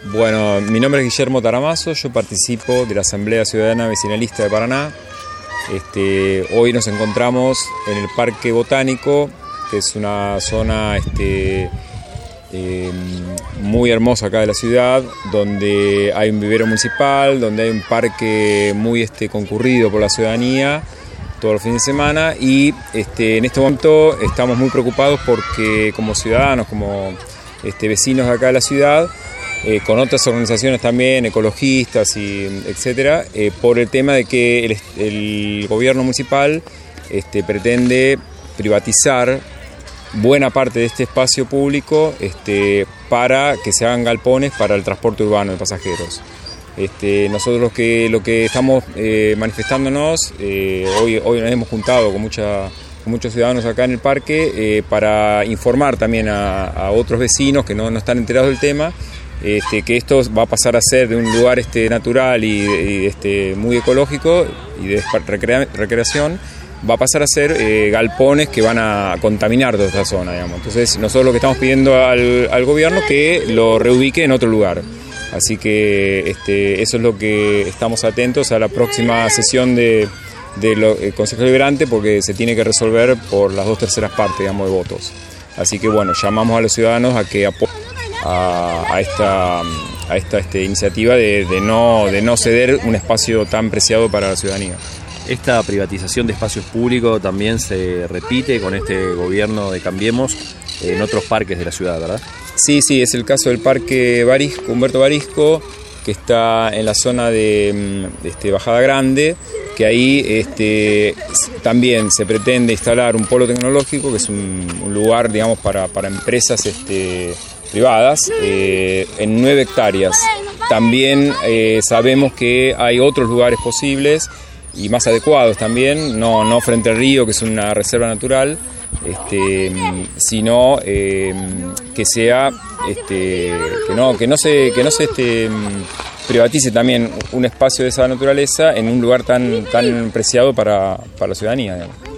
Bueno, mi nombre es Guillermo Taramazo, yo participo de la Asamblea Ciudadana Vecinalista de Paraná. Hoy nos encontramos en el Parque Botánico, que es una zona muy hermosa acá de la ciudad, donde hay un vivero municipal, donde hay un parque muy concurrido por la ciudadanía todos los fines de semana, y en este momento estamos muy preocupados porque como ciudadanos, como vecinos de acá de la ciudad, con otras organizaciones también, ecologistas y etcétera, por el tema de que el gobierno municipal pretende privatizar buena parte de este espacio público para que se hagan galpones para el transporte urbano de pasajeros. Nosotros lo que estamos manifestándonos, hoy nos hemos juntado con muchos ciudadanos acá en el parque para informar también a otros vecinos que no están enterados del tema, que esto va a pasar a ser de un lugar natural y muy ecológico y de recreación, va a pasar a ser galpones que van a contaminar toda esta zona, digamos. Entonces nosotros lo que estamos pidiendo al gobierno que lo reubique en otro lugar. Así que eso es lo que estamos atentos a la próxima sesión del Consejo Deliberante, porque se tiene que resolver por las 2/3 partes, digamos, de votos. Así que bueno, llamamos a los ciudadanos a que apoyen a esta iniciativa de no ceder un espacio tan preciado para la ciudadanía. Esta privatización de espacios públicos también se repite con este gobierno de Cambiemos en otros parques de la ciudad, ¿verdad? Sí, es el caso del Parque Humberto Barisco, que está en la zona de Bajada Grande, que ahí también se pretende instalar un polo tecnológico, que es un lugar, digamos, para empresas privadas, en 9 hectáreas. También sabemos que hay otros lugares posibles y más adecuados también, no frente al río, que es una reserva natural, sino que sea que no se privatice también un espacio de esa naturaleza en un lugar tan preciado para la ciudadanía, digamos.